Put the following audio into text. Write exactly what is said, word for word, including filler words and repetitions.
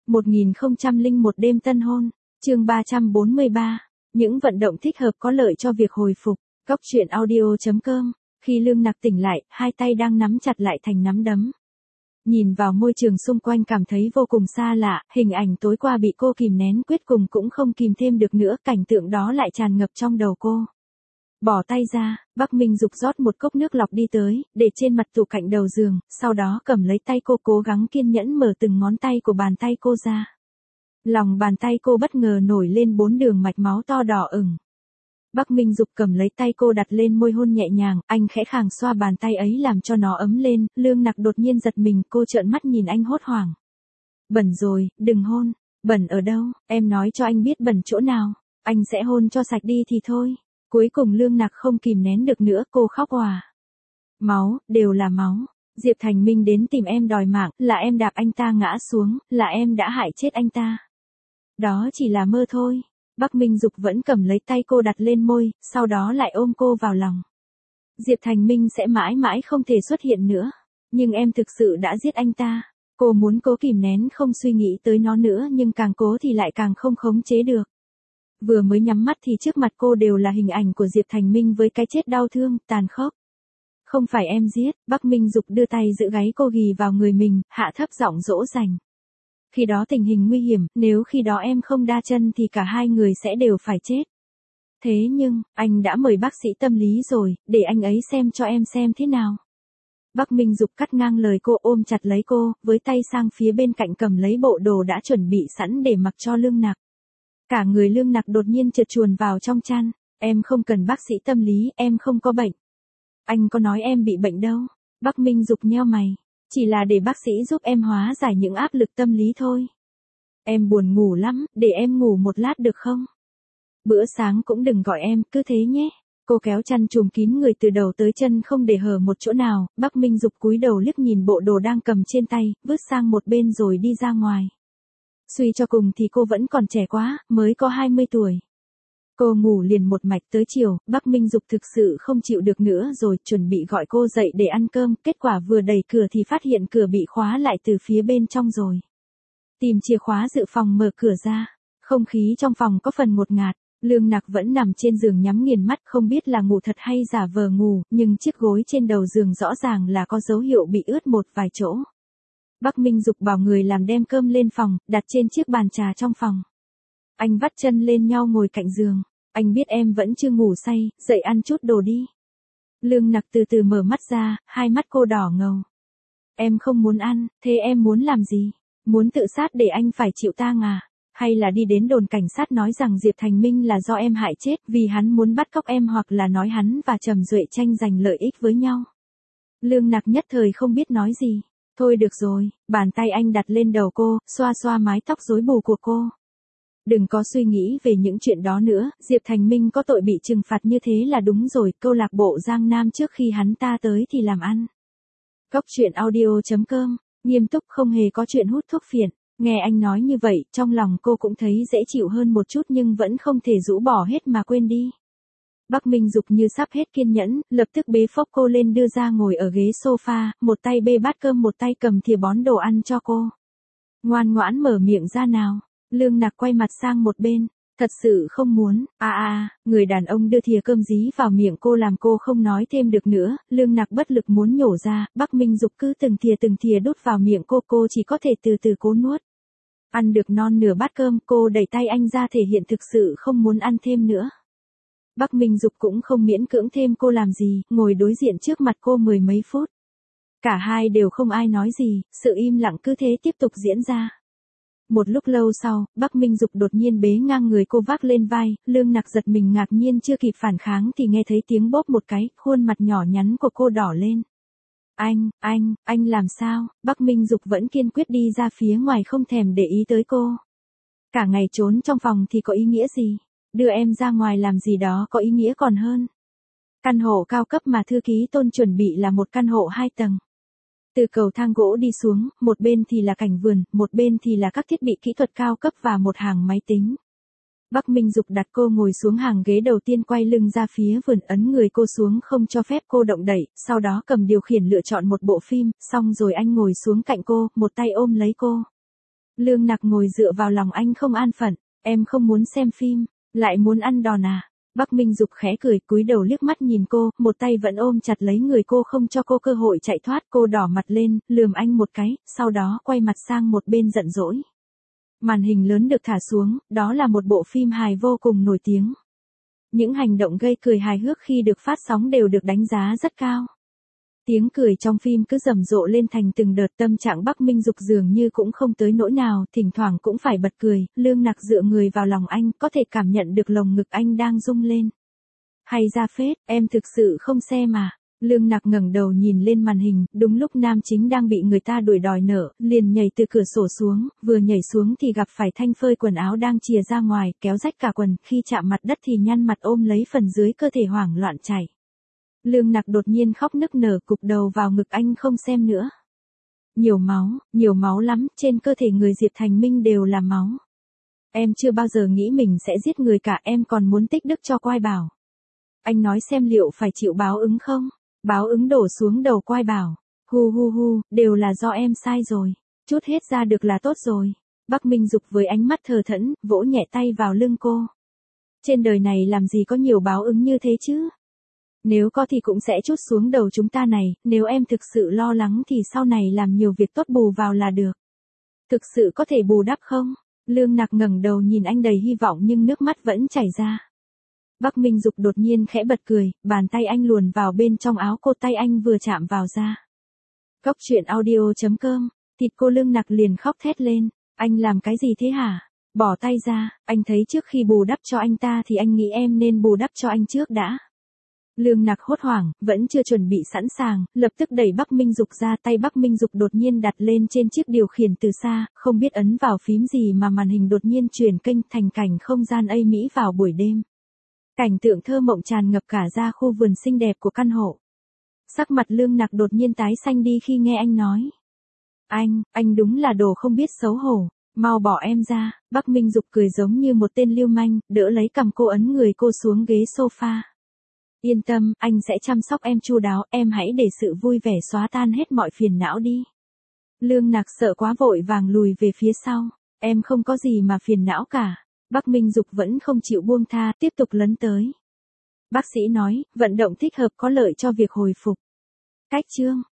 một nghìn không trăm lẻ một đêm tân hôn, chương ba trăm bốn mươi ba, những vận động thích hợp có lợi cho việc hồi phục, Cóc truyện audio chấm com, khi Lương Nặc tỉnh lại, hai tay đang nắm chặt lại thành nắm đấm. Nhìn vào môi trường xung quanh cảm thấy vô cùng xa lạ, hình ảnh tối qua bị cô kìm nén quyết cùng cũng không kìm thêm được nữa, cảnh tượng đó lại tràn ngập trong đầu cô. Bỏ tay ra, Bắc Minh Dục rót một cốc nước lọc đi tới, để trên mặt tủ cạnh đầu giường, sau đó cầm lấy tay cô cố gắng kiên nhẫn mở từng ngón tay của bàn tay cô ra. Lòng bàn tay cô bất ngờ nổi lên bốn đường mạch máu to đỏ ửng. Bắc Minh Dục cầm lấy tay cô đặt lên môi hôn nhẹ nhàng, anh khẽ khàng xoa bàn tay ấy làm cho nó ấm lên, Lương Nặc đột nhiên giật mình, cô trợn mắt nhìn anh hốt hoảng. Bẩn rồi, đừng hôn, bẩn ở đâu, em nói cho anh biết bẩn chỗ nào, anh sẽ hôn cho sạch đi thì thôi. Cuối cùng Lương Nặc không kìm nén được nữa, cô khóc òa. Máu, đều là máu. Diệp Thành Minh đến tìm em đòi mạng, là em đạp anh ta ngã xuống, là em đã hại chết anh ta. Đó chỉ là mơ thôi. Bắc Minh Dục vẫn cầm lấy tay cô đặt lên môi, sau đó lại ôm cô vào lòng. Diệp Thành Minh sẽ mãi mãi không thể xuất hiện nữa. Nhưng em thực sự đã giết anh ta. Cô muốn cố kìm nén không suy nghĩ tới nó nữa, nhưng càng cố thì lại càng không khống chế được. Vừa mới nhắm mắt thì trước mặt cô đều là hình ảnh của Diệp Thành Minh với cái chết đau thương, tàn khốc. Không phải em giết, Bắc Minh Dục đưa tay giữ gáy cô ghì vào người mình, hạ thấp giọng dỗ dành. Khi đó tình hình nguy hiểm, nếu khi đó em không đa chân thì cả hai người sẽ đều phải chết. Thế nhưng, anh đã mời bác sĩ tâm lý rồi, để anh ấy xem cho em xem thế nào. Bắc Minh Dục cắt ngang lời cô, ôm chặt lấy cô, với tay sang phía bên cạnh cầm lấy bộ đồ đã chuẩn bị sẵn để mặc cho Lương Nặc. Cả người Lương Nặc đột nhiên trượt chuồn vào trong chăn, em không cần bác sĩ tâm lý, em không có bệnh. Anh có nói em bị bệnh đâu. Bắc Minh Dục nheo mày, chỉ là để bác sĩ giúp em hóa giải những áp lực tâm lý thôi. Em buồn ngủ lắm, để em ngủ một lát được không? Bữa sáng cũng đừng gọi em, cứ thế nhé. Cô kéo chăn trùm kín người từ đầu tới chân không để hở một chỗ nào, Bắc Minh Dục cúi đầu liếc nhìn bộ đồ đang cầm trên tay, vứt sang một bên rồi đi ra ngoài. Suy cho cùng thì cô vẫn còn trẻ quá, mới có hai mươi tuổi. Cô ngủ liền một mạch tới chiều, Bắc Minh Dục thực sự không chịu được nữa rồi, chuẩn bị gọi cô dậy để ăn cơm, kết quả vừa đẩy cửa thì phát hiện cửa bị khóa lại từ phía bên trong rồi. Tìm chìa khóa dự phòng mở cửa ra, không khí trong phòng có phần ngột ngạt, Lương Nặc vẫn nằm trên giường nhắm nghiền mắt không biết là ngủ thật hay giả vờ ngủ, nhưng chiếc gối trên đầu giường rõ ràng là có dấu hiệu bị ướt một vài chỗ. Bắc Minh Dục bảo người làm đem cơm lên phòng, đặt trên chiếc bàn trà trong phòng. Anh vắt chân lên nhau ngồi cạnh giường. Anh biết em vẫn chưa ngủ say, dậy ăn chút đồ đi. Lương Nặc từ từ mở mắt ra, hai mắt cô đỏ ngầu. Em không muốn ăn, thế em muốn làm gì? Muốn tự sát để anh phải chịu tang à? Hay là đi đến đồn cảnh sát nói rằng Diệp Thành Minh là do em hại chết vì hắn muốn bắt cóc em, hoặc là nói hắn và Trầm Duệ tranh giành lợi ích với nhau? Lương Nặc nhất thời không biết nói gì. Thôi được rồi, bàn tay anh đặt lên đầu cô, xoa xoa mái tóc rối bù của cô. Đừng có suy nghĩ về những chuyện đó nữa, Diệp Thành Minh có tội bị trừng phạt như thế là đúng rồi, câu lạc bộ Giang Nam trước khi hắn ta tới thì làm ăn. Cóc truyện audio chấm com, nghiêm túc không hề có chuyện hút thuốc phiện. Nghe anh nói như vậy, trong lòng cô cũng thấy dễ chịu hơn một chút nhưng vẫn không thể rũ bỏ hết mà quên đi. Bắc Minh Dục như sắp hết kiên nhẫn, lập tức bế phốc cô lên đưa ra ngồi ở ghế sofa, một tay bê bát cơm một tay cầm thìa bón đồ ăn cho cô. Ngoan ngoãn mở miệng ra nào. Lương Nặc quay mặt sang một bên, thật sự không muốn, a à, a, à, người đàn ông đưa thìa cơm dí vào miệng cô làm cô không nói thêm được nữa, Lương Nặc bất lực muốn nhổ ra, Bắc Minh Dục cứ từng thìa từng thìa đút vào miệng cô, cô chỉ có thể từ từ cố nuốt. Ăn được non nửa bát cơm, cô đẩy tay anh ra thể hiện thực sự không muốn ăn thêm nữa. Bắc Minh Dục cũng không miễn cưỡng thêm cô làm gì, ngồi đối diện trước mặt cô mười mấy phút. Cả hai đều không ai nói gì, sự im lặng cứ thế tiếp tục diễn ra. Một lúc lâu sau, Bắc Minh Dục đột nhiên bế ngang người cô vác lên vai, Lương Nặc giật mình ngạc nhiên chưa kịp phản kháng thì nghe thấy tiếng bóp một cái, khuôn mặt nhỏ nhắn của cô đỏ lên. Anh, anh, anh làm sao? Bắc Minh Dục vẫn kiên quyết đi ra phía ngoài không thèm để ý tới cô. Cả ngày trốn trong phòng thì có ý nghĩa gì? Đưa em ra ngoài làm gì đó có ý nghĩa còn hơn. Căn hộ cao cấp mà thư ký Tôn chuẩn bị là một căn hộ hai tầng. Từ cầu thang gỗ đi xuống, một bên thì là cảnh vườn, một bên thì là các thiết bị kỹ thuật cao cấp và một hàng máy tính. Bắc Minh Dục đặt cô ngồi xuống hàng ghế đầu tiên, quay lưng ra phía vườn, ấn người cô xuống không cho phép cô động đậy, sau đó cầm điều khiển lựa chọn một bộ phim, xong rồi anh ngồi xuống cạnh cô, một tay ôm lấy cô. Lương Nặc ngồi dựa vào lòng anh không an phận, em không muốn xem phim, lại muốn ăn đòn à? Bắc Minh Dục khẽ cười, cúi đầu liếc mắt nhìn cô, một tay vẫn ôm chặt lấy người cô không cho cô cơ hội chạy thoát. Cô đỏ mặt lên, lườm anh một cái, sau đó quay mặt sang một bên giận dỗi. Màn hình lớn được thả xuống, đó là một bộ phim hài vô cùng nổi tiếng. Những hành động gây cười hài hước khi được phát sóng đều được đánh giá rất cao. Tiếng cười trong phim cứ rầm rộ lên thành từng đợt. Tâm trạng Bắc Minh Dục dường như cũng không tới nỗi nào, thỉnh thoảng cũng phải bật cười. Lương Nặc dựa người vào lòng anh, có thể cảm nhận được lồng ngực anh đang rung lên. Hay ra phết, em thực sự không xem mà. Lương Nặc ngẩng đầu nhìn lên màn hình, đúng lúc nam chính đang bị người ta đuổi đòi nợ, liền nhảy từ cửa sổ xuống, vừa nhảy xuống thì gặp phải Thanh phơi quần áo đang chìa ra ngoài, kéo rách cả quần, khi chạm mặt đất thì nhăn mặt ôm lấy phần dưới cơ thể hoảng loạn chảy. Lương Nặc đột nhiên khóc nức nở, cụp đầu vào ngực anh không xem nữa. Nhiều máu, nhiều máu lắm, trên cơ thể người Diệp Thành Minh đều là máu. Em chưa bao giờ nghĩ mình sẽ giết người cả, em còn muốn tích đức cho Quai Bảo. Anh nói xem liệu phải chịu báo ứng không? Báo ứng đổ xuống đầu Quai Bảo. Hu hu hu, đều là do em sai rồi. Chút hết ra được là tốt rồi. Bắc Minh Dục với ánh mắt thờ thẫn, vỗ nhẹ tay vào lưng cô. Trên đời này làm gì có nhiều báo ứng như thế chứ? Nếu có thì cũng sẽ trút xuống đầu chúng ta này, nếu em thực sự lo lắng thì sau này làm nhiều việc tốt bù vào là được. Thực sự có thể bù đắp không? Lương Nặc ngẩng đầu nhìn anh đầy hy vọng nhưng nước mắt vẫn chảy ra. Bắc Minh Dục đột nhiên khẽ bật cười, bàn tay anh luồn vào bên trong áo cô, tay anh vừa chạm vào da. Góc truyện audio chấm com, thịt cô Lương Nặc liền khóc thét lên, anh làm cái gì thế hả? Bỏ tay ra, anh thấy trước khi bù đắp cho anh ta thì anh nghĩ em nên bù đắp cho anh trước đã. Lương Nặc hốt hoảng, vẫn chưa chuẩn bị sẵn sàng, lập tức đẩy Bắc Minh Dục ra, tay Bắc Minh Dục đột nhiên đặt lên trên chiếc điều khiển từ xa, không biết ấn vào phím gì mà màn hình đột nhiên chuyển kênh thành cảnh không gian Ây Mỹ vào buổi đêm. Cảnh tượng thơ mộng tràn ngập cả ra khu vườn xinh đẹp của căn hộ. Sắc mặt Lương Nặc đột nhiên tái xanh đi khi nghe anh nói. Anh, anh đúng là đồ không biết xấu hổ, mau bỏ em ra. Bắc Minh Dục cười giống như một tên lưu manh, đỡ lấy cằm cô, ấn người cô xuống ghế sofa. Yên tâm, anh sẽ chăm sóc em chu đáo, em hãy để sự vui vẻ xóa tan hết mọi phiền não đi. Lương Nặc sợ quá vội vàng lùi về phía sau, em không có gì mà phiền não cả. Bắc Minh Dục vẫn không chịu buông tha, tiếp tục lấn tới. Bác sĩ nói, vận động thích hợp có lợi cho việc hồi phục. Cách chương